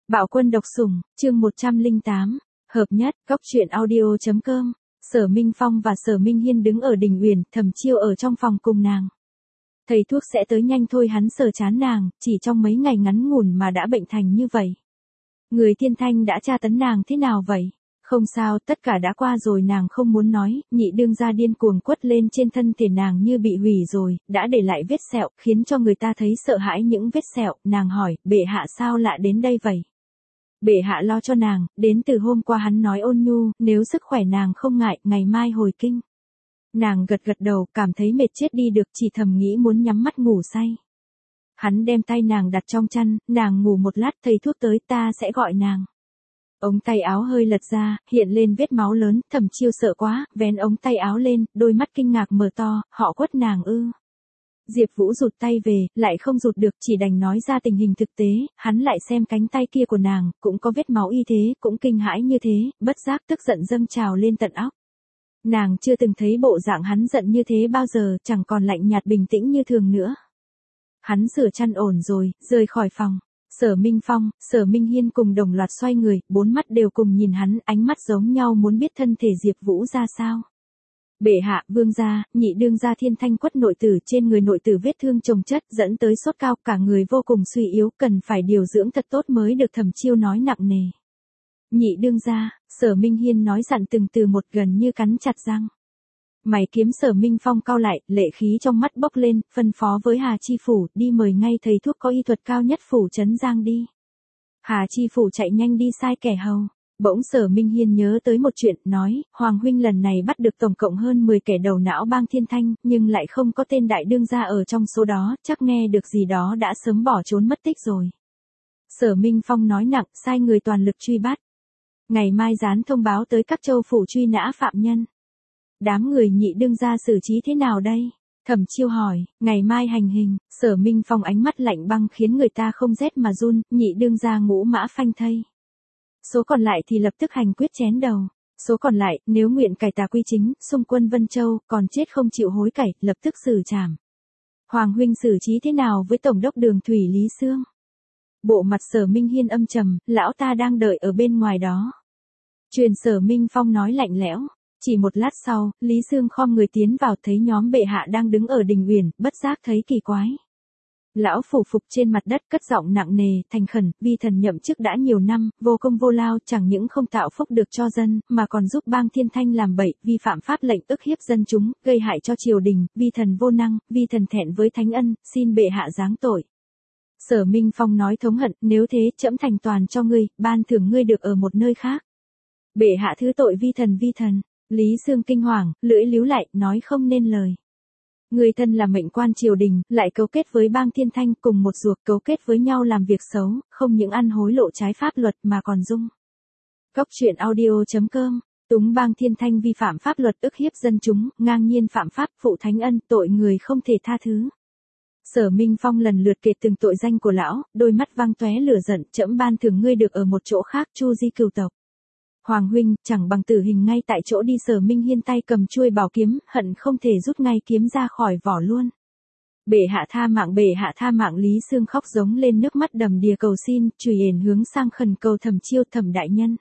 Bạo quân độc sủng, chương 108, hợp nhất, góc truyện audio.com. Sở Minh Phong và Sở Minh Hiên đứng ở đỉnh uyển, Thẩm Chiêu ở trong phòng cùng nàng. Thầy thuốc sẽ tới nhanh thôi, hắn sờ chán nàng, chỉ trong mấy ngày ngắn ngủn mà đã bệnh thành như vậy. Người Thiên Thanh đã tra tấn nàng thế nào vậy? Không sao, tất cả đã qua rồi, nàng không muốn nói. Nhị đương gia điên cuồng quất lên trên thân thể nàng như bị hủy rồi, đã để lại vết sẹo, khiến cho người ta thấy sợ hãi những vết sẹo. Nàng hỏi, bệ hạ sao lạ đến đây vậy? Bệ hạ lo cho nàng, đến từ hôm qua hắn nói ôn nhu, nếu sức khỏe nàng không ngại, ngày mai hồi kinh. Nàng gật gật đầu, cảm thấy mệt chết đi được, chỉ thầm nghĩ muốn nhắm mắt ngủ say. Hắn đem tay nàng đặt trong chăn, nàng ngủ một lát, thầy thuốc tới, ta sẽ gọi nàng. Ống tay áo hơi lật ra, hiện lên vết máu lớn, Thẩm Chiêu sợ quá, vén ống tay áo lên, đôi mắt kinh ngạc mở to, họ quất nàng ư? Diệp Vũ rụt tay về, lại không rụt được, chỉ đành nói ra tình hình thực tế. Hắn lại xem cánh tay kia của nàng, cũng có vết máu y thế, cũng kinh hãi như thế, bất giác tức giận dâng trào lên tận óc. Nàng chưa từng thấy bộ dạng hắn giận như thế bao giờ, chẳng còn lạnh nhạt bình tĩnh như thường nữa. Hắn sửa chăn ổn rồi, rời khỏi phòng. Sở Minh Phong, Sở Minh Hiên cùng đồng loạt xoay người, bốn mắt đều cùng nhìn hắn, ánh mắt giống nhau muốn biết thân thể Diệp Vũ ra sao. Bệ hạ, vương gia, nhị đương gia Thiên Thanh quất nội tử, trên người nội tử vết thương chồng chất, dẫn tới sốt cao, cả người vô cùng suy yếu, cần phải điều dưỡng thật tốt mới được. Thẩm Chiêu nói nặng nề. Nhị đương gia, Sở Minh Hiên nói dặn từng từ một, gần như cắn chặt răng. Mày kiếm Sở Minh Phong cau lại, lệ khí trong mắt bốc lên, phân phó với Hà Chi Phủ, đi mời ngay thầy thuốc có y thuật cao nhất phủ trấn Giang đi. Hà Chi Phủ chạy nhanh đi sai kẻ hầu. Bỗng Sở Minh Hiên nhớ tới một chuyện, nói, Hoàng huynh lần này bắt được tổng cộng hơn 10 kẻ đầu não bang Thiên Thanh, nhưng lại không có tên đại đương gia ở trong số đó, chắc nghe được gì đó đã sớm bỏ trốn mất tích rồi. Sở Minh Phong nói nặng, sai người toàn lực truy bắt. Ngày mai gián thông báo tới các châu phủ truy nã phạm nhân. Đám người nhị đương gia xử trí thế nào đây? Thẩm Chiêu hỏi, ngày mai hành hình. Sở Minh Phong ánh mắt lạnh băng khiến người ta không rét mà run, nhị đương gia ngũ mã phanh thây. Số còn lại thì lập tức hành quyết chén đầu. Số còn lại, nếu nguyện cải tà quy chính, xung quân Vân Châu, còn chết không chịu hối cải, lập tức xử trảm. Hoàng huynh xử trí thế nào với tổng đốc Đường Thủy Lý Sương? Bộ mặt Sở Minh Hiên âm trầm, lão ta đang đợi ở bên ngoài đó. Truyền Sở Minh Phong nói lạnh lẽo. Chỉ một lát sau, Lý Sương khom người tiến vào, thấy nhóm bệ hạ đang đứng ở đình uyển, bất giác thấy kỳ quái. Lão phủ phục trên mặt đất, cất giọng nặng nề, thành khẩn, vi thần nhậm chức đã nhiều năm, vô công vô lao, chẳng những không tạo phúc được cho dân, mà còn giúp bang Thiên Thanh làm bậy, vi phạm pháp lệnh, ức hiếp dân chúng, gây hại cho triều đình, vi thần vô năng, vi thần thẹn với thánh ân, xin bệ hạ giáng tội. Sở Minh Phong nói thống hận, nếu thế, trẫm thành toàn cho ngươi, ban thưởng ngươi được ở một nơi khác. Bệ hạ thứ tội vi thần vi thần. Lý Sương kinh hoàng, lưỡi líu lại, nói không nên lời. Người thân là mệnh quan triều đình, lại cấu kết với bang Thiên Thanh, cùng một ruột, cấu kết với nhau làm việc xấu, không những ăn hối lộ trái pháp luật mà còn dung. Góc truyện audio.com. Túng bang Thiên Thanh vi phạm pháp luật, ức hiếp dân chúng, ngang nhiên phạm pháp, phụ thánh ân, tội người không thể tha thứ. Sở Minh Phong lần lượt kể từng tội danh của lão, đôi mắt vang tóe lửa giận, trẫm ban thưởng ngươi được ở một chỗ khác, chu di cửu tộc. Hoàng huynh, chẳng bằng tử hình ngay tại chỗ đi. Sở Minh Hiên tay cầm chuôi bảo kiếm, hận không thể rút ngay kiếm ra khỏi vỏ luôn. Bệ hạ tha mạng, bệ hạ tha mạng. Lý Sương khóc giống lên, nước mắt đầm đìa cầu xin, chùy ền hướng sang khẩn cầu Thẩm Chiêu, Thẩm đại nhân.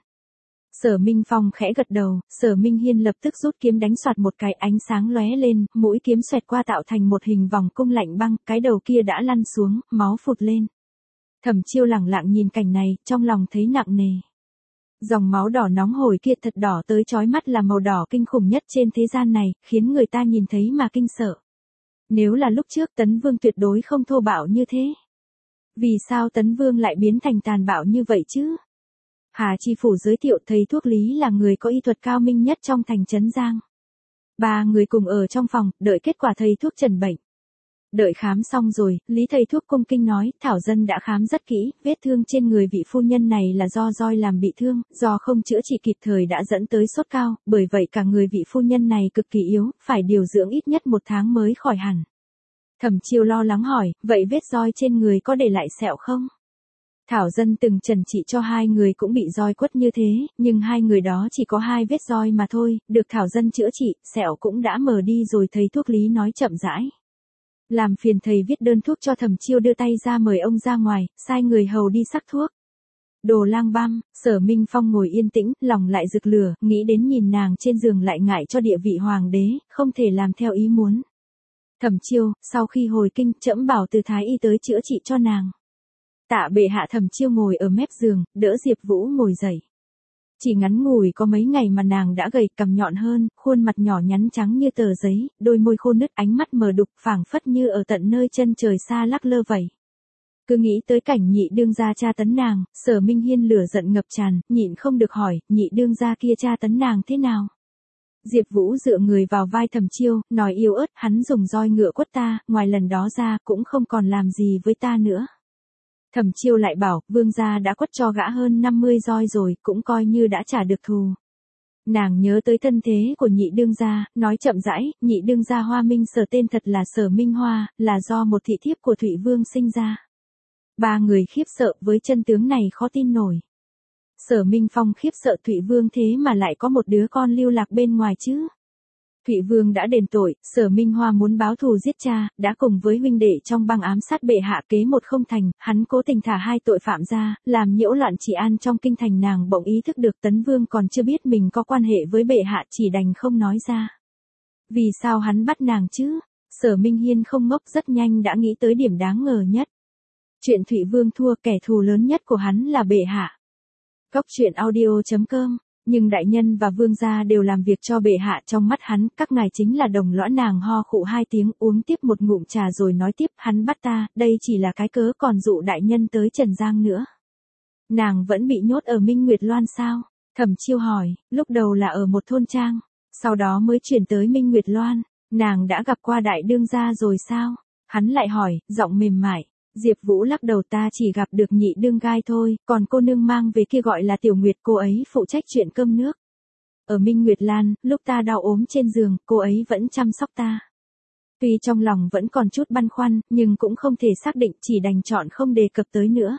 Sở Minh Phong khẽ gật đầu, Sở Minh Hiên lập tức rút kiếm đánh soạt một cái, ánh sáng lóe lên, mũi kiếm xoẹt qua tạo thành một hình vòng cung lạnh băng, cái đầu kia đã lăn xuống, máu phụt lên. Thẩm Chiêu lẳng lặng nhìn cảnh này, trong lòng thấy nặng nề. Dòng máu đỏ nóng hổi kia thật đỏ tới chói mắt, là màu đỏ kinh khủng nhất trên thế gian này, khiến người ta nhìn thấy mà kinh sợ. Nếu là lúc trước, Tấn Vương tuyệt đối không thô bạo như thế. Vì sao Tấn Vương lại biến thành tàn bạo như vậy chứ? Hà Chi Phủ giới thiệu, thầy thuốc Lý là người có y thuật cao minh nhất trong thành trấn Giang. Ba người cùng ở trong phòng, đợi kết quả thầy thuốc trần bệnh. Đợi khám xong rồi, Lý thầy thuốc cung kinh nói, thảo dân đã khám rất kỹ, vết thương trên người vị phu nhân này là do roi làm bị thương, do không chữa trị kịp thời đã dẫn tới sốt cao, bởi vậy cả người vị phu nhân này cực kỳ yếu, phải điều dưỡng ít nhất 1 tháng mới khỏi hẳn. Thẩm Chiêu lo lắng hỏi, vậy vết roi trên người có để lại sẹo không? Thảo dân từng trần trị cho 2 người cũng bị roi quất như thế, nhưng 2 người đó chỉ có 2 vết roi mà thôi, được thảo dân chữa trị, sẹo cũng đã mờ đi rồi. Thầy thuốc Lý nói chậm rãi. Làm phiền thầy viết đơn thuốc cho Thẩm Chiêu, đưa tay ra mời ông ra ngoài, sai người hầu đi sắc thuốc. Đồ lang băm, Sở Minh Phong ngồi yên tĩnh, lòng lại rực lửa, nghĩ đến nhìn nàng trên giường lại ngại cho địa vị hoàng đế, không thể làm theo ý muốn. Thẩm Chiêu, sau khi hồi kinh, trẫm bảo từ thái y tới chữa trị cho nàng. Tạ bệ hạ. Thẩm Chiêu ngồi ở mép giường, đỡ Diệp Vũ ngồi dậy. Chỉ ngắn ngủi có mấy ngày mà nàng đã gầy, cằm nhọn hơn, khuôn mặt nhỏ nhắn trắng như tờ giấy, đôi môi khô nứt, ánh mắt mờ đục, phảng phất như ở tận nơi chân trời xa lắc lơ vậy. Cứ nghĩ tới cảnh nhị đương gia tra tấn nàng, Sở Minh Hiên lửa giận ngập tràn, nhịn không được hỏi, nhị đương gia kia tra tấn nàng thế nào? Diệp Vũ dựa người vào vai Thẩm Chiêu, nói yếu ớt, hắn dùng roi ngựa quất ta, ngoài lần đó ra cũng không còn làm gì với ta nữa. Thẩm Chiêu lại bảo, vương gia đã quất cho gã hơn 50 roi rồi, cũng coi như đã trả được thù. Nàng nhớ tới thân thế của nhị đương gia, nói chậm rãi, nhị đương gia Hoa Minh Sở tên thật là Sở Minh Hoa, là do một thị thiếp của Thụy Vương sinh ra. Ba người khiếp sợ với chân tướng này khó tin nổi. Sở Minh Phong khiếp sợ Thụy Vương thế mà lại có một đứa con lưu lạc bên ngoài chứ. Thụy Vương đã đền tội, Sở Minh Hoa muốn báo thù giết cha, đã cùng với huynh đệ trong băng ám sát bệ hạ kế một không thành, hắn cố tình thả hai tội phạm ra, làm nhiễu loạn trị an trong kinh thành. Nàng bỗng ý thức được Tấn Vương còn chưa biết mình có quan hệ với bệ hạ, chỉ đành không nói ra. Vì sao hắn bắt nàng chứ? Sở Minh Hiên không ngốc, rất nhanh đã nghĩ tới điểm đáng ngờ nhất. Chuyện Thụy Vương thua, kẻ thù lớn nhất của hắn là bệ hạ. Góc truyện audio.com. Nhưng đại nhân và vương gia đều làm việc cho bệ hạ, trong mắt hắn, các ngài chính là đồng lõa. Nàng ho khụ hai tiếng, uống tiếp một ngụm trà rồi nói tiếp, hắn bắt ta, đây chỉ là cái cớ, còn dụ đại nhân tới Trần Giang nữa. Nàng vẫn bị nhốt ở Minh Nguyệt Loan sao? Thẩm Chiêu hỏi, lúc đầu là ở một thôn trang, sau đó mới chuyển tới Minh Nguyệt Loan. Nàng đã gặp qua đại đương gia rồi sao? Hắn lại hỏi, giọng mềm mại. Diệp Vũ lắc đầu, ta chỉ gặp được nhị đương gai thôi, còn cô nương mang về kia gọi là Tiểu Nguyệt, cô ấy phụ trách chuyện cơm nước. Ở Minh Nguyệt Lan, lúc ta đau ốm trên giường, cô ấy vẫn chăm sóc ta. Tuy trong lòng vẫn còn chút băn khoăn, nhưng cũng không thể xác định, chỉ đành chọn không đề cập tới nữa.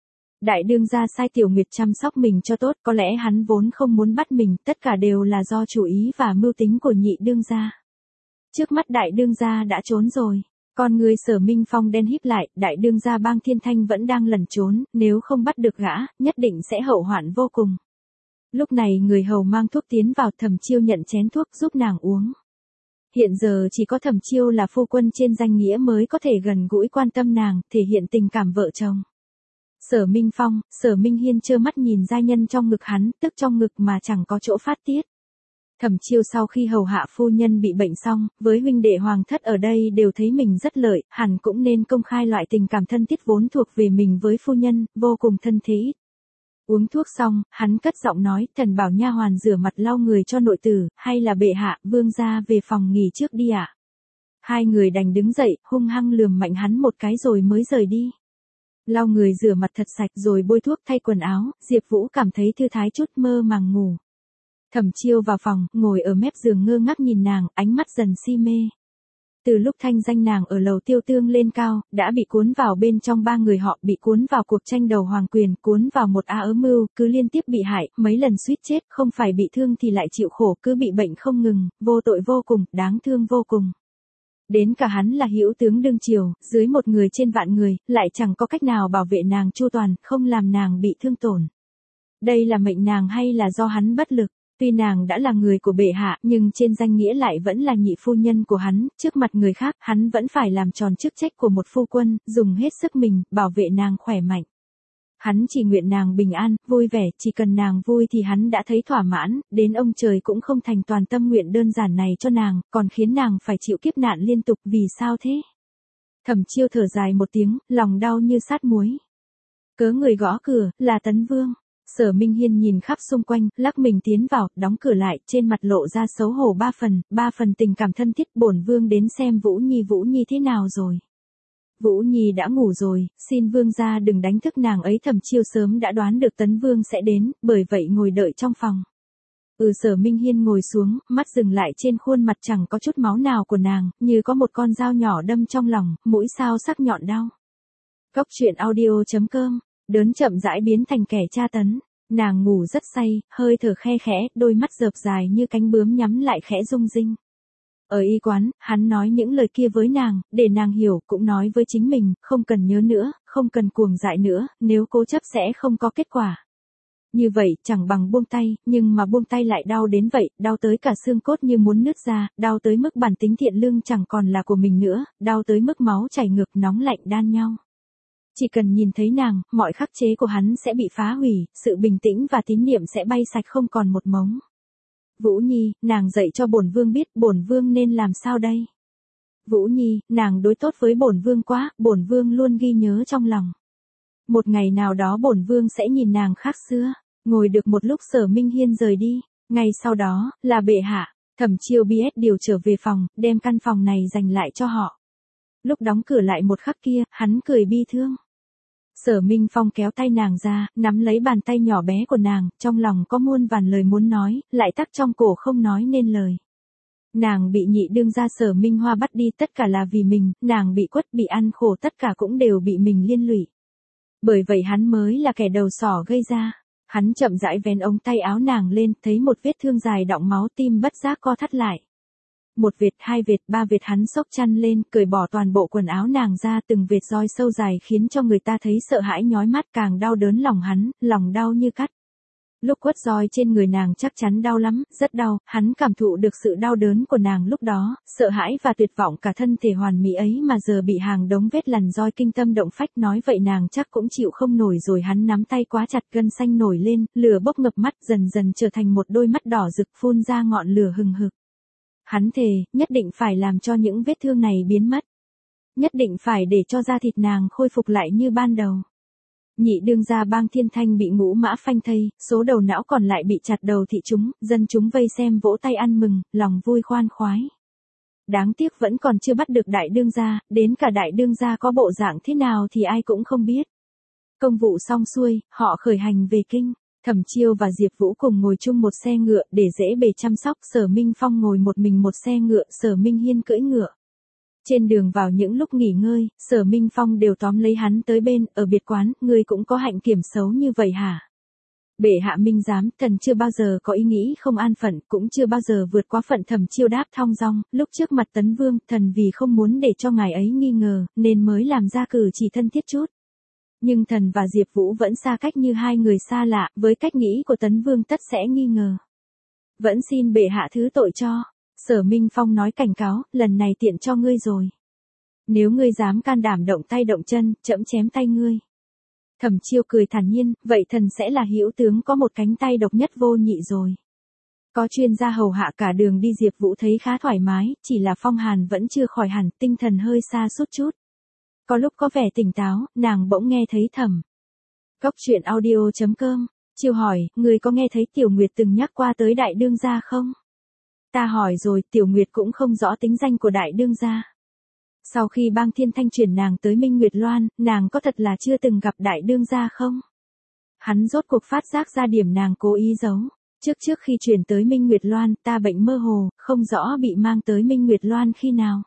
Đại đương gia sai Tiểu Nguyệt chăm sóc mình cho tốt, có lẽ hắn vốn không muốn bắt mình, tất cả đều là do chủ ý và mưu tính của nhị đương gia. Trước mắt đại đương gia đã trốn rồi. Con người Sở Minh Phong đen híp lại, đại đương gia Bang Thiên Thanh vẫn đang lẩn trốn, nếu không bắt được gã, nhất định sẽ hậu hoạn vô cùng. Lúc này người hầu mang thuốc tiến vào, Thẩm Chiêu nhận chén thuốc giúp nàng uống. Hiện giờ chỉ có Thẩm Chiêu là phu quân trên danh nghĩa mới có thể gần gũi quan tâm nàng, thể hiện tình cảm vợ chồng. Sở Minh Phong, Sở Minh Hiên trơ mắt nhìn giai nhân trong ngực hắn, tức trong ngực mà chẳng có chỗ phát tiết. Thẩm Chiêu sau khi hầu hạ phu nhân bị bệnh xong, với huynh đệ hoàng thất ở đây đều thấy mình rất lợi, hẳn cũng nên công khai loại tình cảm thân thiết vốn thuộc về mình với phu nhân, vô cùng thân thiết. Uống thuốc xong, hắn cất giọng nói, thần bảo nha hoàn rửa mặt lau người cho nội tử, hay là bệ hạ, vương gia về phòng nghỉ trước đi ạ. Hai người đành đứng dậy, hung hăng lườm mạnh hắn một cái rồi mới rời đi. Lau người rửa mặt thật sạch rồi bôi thuốc thay quần áo, Diệp Vũ cảm thấy thư thái chút, mơ màng ngủ. Thẩm Chiêu vào phòng, ngồi ở mép giường ngơ ngác nhìn nàng, ánh mắt dần si mê. Từ lúc thanh danh nàng ở Lầu Tiêu Tương lên cao, đã bị cuốn vào bên trong ba người họ, bị cuốn vào cuộc tranh đầu hoàng quyền, cuốn vào một âm mưu, cứ liên tiếp bị hại, mấy lần suýt chết, không phải bị thương thì lại chịu khổ, cứ bị bệnh không ngừng, vô tội vô cùng, đáng thương vô cùng. Đến cả hắn là hữu tướng đương triều, dưới một người trên vạn người, lại chẳng có cách nào bảo vệ nàng chu toàn, không làm nàng bị thương tổn. Đây là mệnh nàng hay là do hắn bất lực? Tuy nàng đã là người của bệ hạ, nhưng trên danh nghĩa lại vẫn là nhị phu nhân của hắn, trước mặt người khác, hắn vẫn phải làm tròn chức trách của một phu quân, dùng hết sức mình, bảo vệ nàng khỏe mạnh. Hắn chỉ nguyện nàng bình an, vui vẻ, chỉ cần nàng vui thì hắn đã thấy thỏa mãn, đến ông trời cũng không thành toàn tâm nguyện đơn giản này cho nàng, còn khiến nàng phải chịu kiếp nạn liên tục, vì sao thế? Thẩm Chiêu thở dài một tiếng, lòng đau như sát muối. Cớ người gõ cửa, là Tấn Vương. Sở Minh Hiên nhìn khắp xung quanh, lắc mình tiến vào, đóng cửa lại, trên mặt lộ ra xấu hổ ba phần tình cảm thân thiết. Bổn vương đến xem Vũ Nhi thế nào rồi. Vũ Nhi đã ngủ rồi, xin vương gia đừng đánh thức nàng ấy. Thẩm Chiêu sớm đã đoán được Tấn Vương sẽ đến, bởi vậy ngồi đợi trong phòng. Sở Minh Hiên ngồi xuống, mắt dừng lại trên khuôn mặt chẳng có chút máu nào của nàng, như có một con dao nhỏ đâm trong lòng, mũi sao sắc nhọn đau. Góc truyện audio.com. Đớn chậm rãi biến thành kẻ tra tấn. Nàng ngủ rất say, hơi thở khe khẽ, đôi mắt rợp dài như cánh bướm nhắm lại khẽ rung rinh. Ở y quán, hắn nói những lời kia với nàng, để nàng hiểu, cũng nói với chính mình, không cần nhớ nữa, không cần cuồng dại nữa, nếu cố chấp sẽ không có kết quả. Như vậy chẳng bằng buông tay, nhưng mà buông tay lại đau đến vậy, đau tới cả xương cốt như muốn nứt ra, đau tới mức bản tính thiện lương chẳng còn là của mình nữa, đau tới mức máu chảy ngược nóng lạnh đan nhau. Chỉ cần nhìn thấy nàng, mọi khắc chế của hắn sẽ bị phá hủy, sự bình tĩnh và tín niệm sẽ bay sạch không còn một mống. Vũ Nhi, nàng dạy cho bổn vương biết bổn vương nên làm sao đây? Vũ Nhi, nàng đối tốt với bổn vương quá, bổn vương luôn ghi nhớ trong lòng. Một ngày nào đó bổn vương sẽ nhìn nàng khác xưa. Ngồi được một lúc Sở Minh Hiên rời đi, ngay sau đó, là bệ hạ, Thẩm Chiêu BS điều trở về phòng, đem căn phòng này dành lại cho họ. Lúc đóng cửa lại một khắc kia, hắn cười bi thương. Sở Minh Phong kéo tay nàng ra, nắm lấy bàn tay nhỏ bé của nàng, trong lòng có muôn vàn lời muốn nói, lại tắc trong cổ không nói nên lời. Nàng bị nhị đương gia Sở Minh Hoa bắt đi tất cả là vì mình, nàng bị quất bị ăn khổ tất cả cũng đều bị mình liên lụy. Bởi vậy hắn mới là kẻ đầu sỏ gây ra. Hắn chậm rãi vén ống tay áo nàng lên, thấy một vết thương dài đọng máu, tim bất giác co thắt lại. Một vệt, hai vệt, ba vệt, hắn xốc chăn lên, cởi bỏ toàn bộ quần áo nàng ra, từng vệt roi sâu dài khiến cho người ta thấy sợ hãi nhói mắt, càng đau đớn lòng hắn, lòng đau như cắt. Lúc quất roi trên người nàng chắc chắn đau lắm, rất đau, hắn cảm thụ được sự đau đớn của nàng lúc đó, sợ hãi và tuyệt vọng cả thân thể hoàn mỹ ấy mà giờ bị hàng đống vết lằn roi kinh tâm động phách, nói vậy nàng chắc cũng chịu không nổi rồi. Hắn nắm tay quá chặt, gân xanh nổi lên, lửa bốc ngập mắt, dần dần trở thành một đôi mắt đỏ rực phun ra ngọn lửa hừng hực. Hắn thề, nhất định phải làm cho những vết thương này biến mất. Nhất định phải để cho da thịt nàng khôi phục lại như ban đầu. Nhị đương gia Bang Thiên Thanh bị ngũ mã phanh thây, số đầu não còn lại bị chặt đầu thị chúng, dân chúng vây xem vỗ tay ăn mừng, lòng vui khoan khoái. Đáng tiếc vẫn còn chưa bắt được đại đương gia, đến cả đại đương gia có bộ dạng thế nào thì ai cũng không biết. Công vụ xong xuôi, họ khởi hành về kinh. Thẩm Chiêu và Diệp Vũ cùng ngồi chung một xe ngựa để dễ bề chăm sóc, Sở Minh Phong ngồi một mình một xe ngựa, Sở Minh Hiên cưỡi ngựa. Trên đường vào những lúc nghỉ ngơi, Sở Minh Phong đều tóm lấy hắn tới bên, ở biệt quán, ngươi cũng có hạnh kiểm xấu như vậy hả? Bệ hạ minh giám, thần chưa bao giờ có ý nghĩ không an phận, cũng chưa bao giờ vượt quá phận. Thẩm Chiêu đáp thong dong, lúc trước mặt Tấn Vương, thần vì không muốn để cho ngài ấy nghi ngờ, nên mới làm ra cử chỉ thân thiết chút. Nhưng thần và Diệp Vũ vẫn xa cách như hai người xa lạ, với cách nghĩ của Tấn Vương tất sẽ nghi ngờ. Vẫn xin bệ hạ thứ tội cho. Sở Minh Phong nói cảnh cáo, lần này tiện cho ngươi rồi. Nếu ngươi dám can đảm động tay động chân, trẫm chém tay ngươi. Thẩm Chiêu cười thản nhiên, vậy thần sẽ là hữu tướng có một cánh tay độc nhất vô nhị rồi. Có chuyên gia hầu hạ cả đường đi. Diệp Vũ thấy khá thoải mái, chỉ là phong hàn vẫn chưa khỏi hẳn, tinh thần hơi sa sút chút. Có lúc có vẻ tỉnh táo, nàng bỗng nghe thấy Thẩm. Góc truyện audio.com, Chiêu hỏi, người có nghe thấy Tiểu Nguyệt từng nhắc qua tới đại đương gia không? Ta hỏi rồi, Tiểu Nguyệt cũng không rõ tính danh của đại đương gia. Sau khi Bang Thiên Thanh chuyển nàng tới Minh Nguyệt Loan, nàng có thật là chưa từng gặp đại đương gia không? Hắn rốt cuộc phát giác ra điểm nàng cố ý giấu. Trước khi chuyển tới Minh Nguyệt Loan, ta bệnh mơ hồ, không rõ bị mang tới Minh Nguyệt Loan khi nào.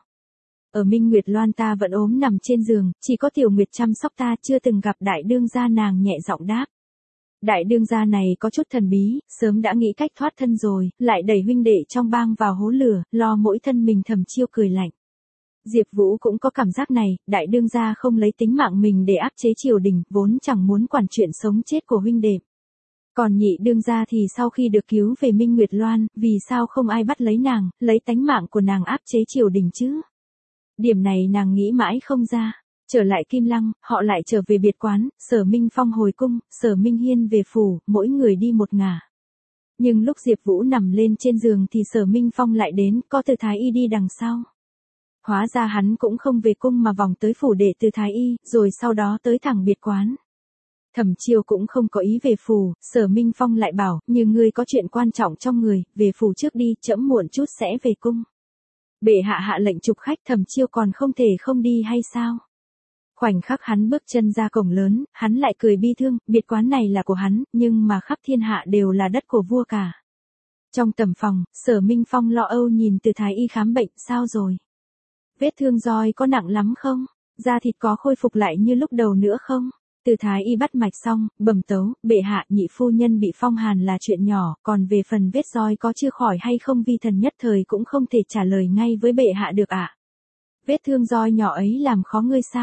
Ở Minh Nguyệt Loan ta vẫn ốm nằm trên giường, chỉ có Tiểu Nguyệt chăm sóc ta, chưa từng gặp đại đương gia. Nàng nhẹ giọng đáp. Đại đương gia này có chút thần bí, sớm đã nghĩ cách thoát thân rồi, lại đẩy huynh đệ trong bang vào hố lửa, lo mỗi thân mình. Thẩm Chiêu cười lạnh. Diệp Vũ cũng có cảm giác này, đại đương gia không lấy tính mạng mình để áp chế triều đình, vốn chẳng muốn quản chuyện sống chết của huynh đệ. Còn nhị đương gia thì sau khi được cứu về Minh Nguyệt Loan, vì sao không ai bắt lấy nàng, lấy tánh mạng của nàng áp chế triều đình chứ? Điểm này nàng nghĩ mãi không ra. Trở lại Kim Lăng, họ lại trở về biệt quán, Sở Minh Phong hồi cung, Sở Minh Hiên về phủ, mỗi người đi một ngả. Nhưng lúc Diệp Vũ nằm lên trên giường thì Sở Minh Phong lại đến, có Từ Thái Y đi đằng sau. Hóa ra hắn cũng không về cung mà vòng tới phủ để Từ Thái Y, rồi sau đó tới thẳng biệt quán. Thẩm Chiêu cũng không có ý về phủ, Sở Minh Phong lại bảo, như ngươi có chuyện quan trọng trong người, về phủ trước đi, trẫm muộn chút sẽ về cung. Bệ hạ hạ lệnh chụp khách, Thẩm Chiêu còn không thể không đi hay sao? Khoảnh khắc hắn bước chân ra cổng lớn, hắn lại cười bi thương, biệt quán này là của hắn, nhưng mà khắp thiên hạ đều là đất của vua cả. Trong tầm phòng, Sở Minh Phong lo âu nhìn Từ Thái Y khám bệnh, sao rồi? Vết thương roi có nặng lắm không? Da thịt có khôi phục lại như lúc đầu nữa không? Từ Thái Y bắt mạch xong, bẩm tấu, bệ hạ, nhị phu nhân bị phong hàn là chuyện nhỏ, còn về phần vết roi có chưa khỏi hay không vi thần nhất thời cũng không thể trả lời ngay với bệ hạ được ạ. Vết thương roi nhỏ ấy làm khó ngươi sao?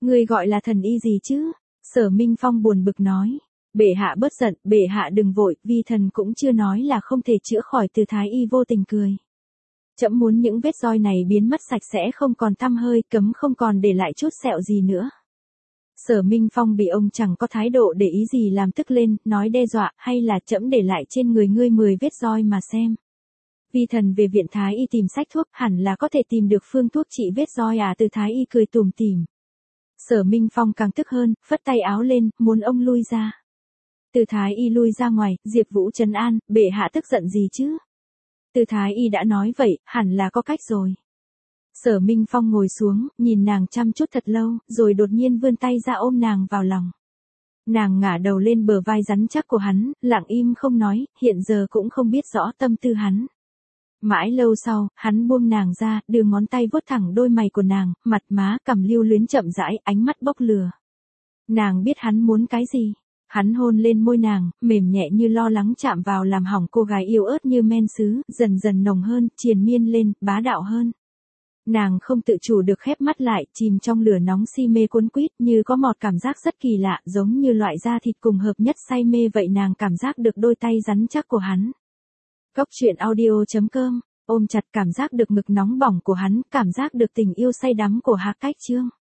Ngươi gọi là thần y gì chứ? Sở Minh Phong buồn bực nói. Bệ hạ bớt giận, bệ hạ đừng vội, vi thần cũng chưa nói là không thể chữa khỏi. Từ thái y vô tình cười. Trẫm muốn những vết roi này biến mất sạch sẽ không còn tăm hơi, cấm không còn để lại chút sẹo gì nữa. Sở Minh Phong bị ông chẳng có thái độ để ý gì làm tức lên, nói đe dọa, hay là trẫm để lại trên người ngươi 10 vết roi mà xem. Vi thần về viện thái y tìm sách thuốc, hẳn là có thể tìm được phương thuốc trị vết roi à. Từ thái y cười tủm tỉm. Sở Minh Phong càng tức hơn, phất tay áo lên, muốn ông lui ra. Từ thái y lui ra ngoài, Diệp Vũ trấn an, bệ hạ tức giận gì chứ? Từ thái y đã nói vậy, hẳn là có cách rồi. Sở Minh Phong ngồi xuống, nhìn nàng chăm chút thật lâu, rồi đột nhiên vươn tay ra ôm nàng vào lòng. Nàng ngả đầu lên bờ vai rắn chắc của hắn, lặng im không nói, hiện giờ cũng không biết rõ tâm tư hắn. Mãi lâu sau, hắn buông nàng ra, đưa ngón tay vuốt thẳng đôi mày của nàng, mặt má cằm lưu luyến chậm rãi, ánh mắt bốc lửa. Nàng biết hắn muốn cái gì. Hắn hôn lên môi nàng, mềm nhẹ như lo lắng chạm vào làm hỏng cô gái yêu ớt như men sứ, dần dần nồng hơn, triền miên lên, bá đạo hơn. Nàng không tự chủ được khép mắt lại, chìm trong lửa nóng si mê cuốn quýt, như có một cảm giác rất kỳ lạ, giống như loại da thịt cùng hợp nhất say mê vậy. Nàng cảm giác được đôi tay rắn chắc của hắn. Góc truyện audio.com, ôm chặt cảm giác được ngực nóng bỏng của hắn, cảm giác được tình yêu say đắm của Hạc Cách Chương.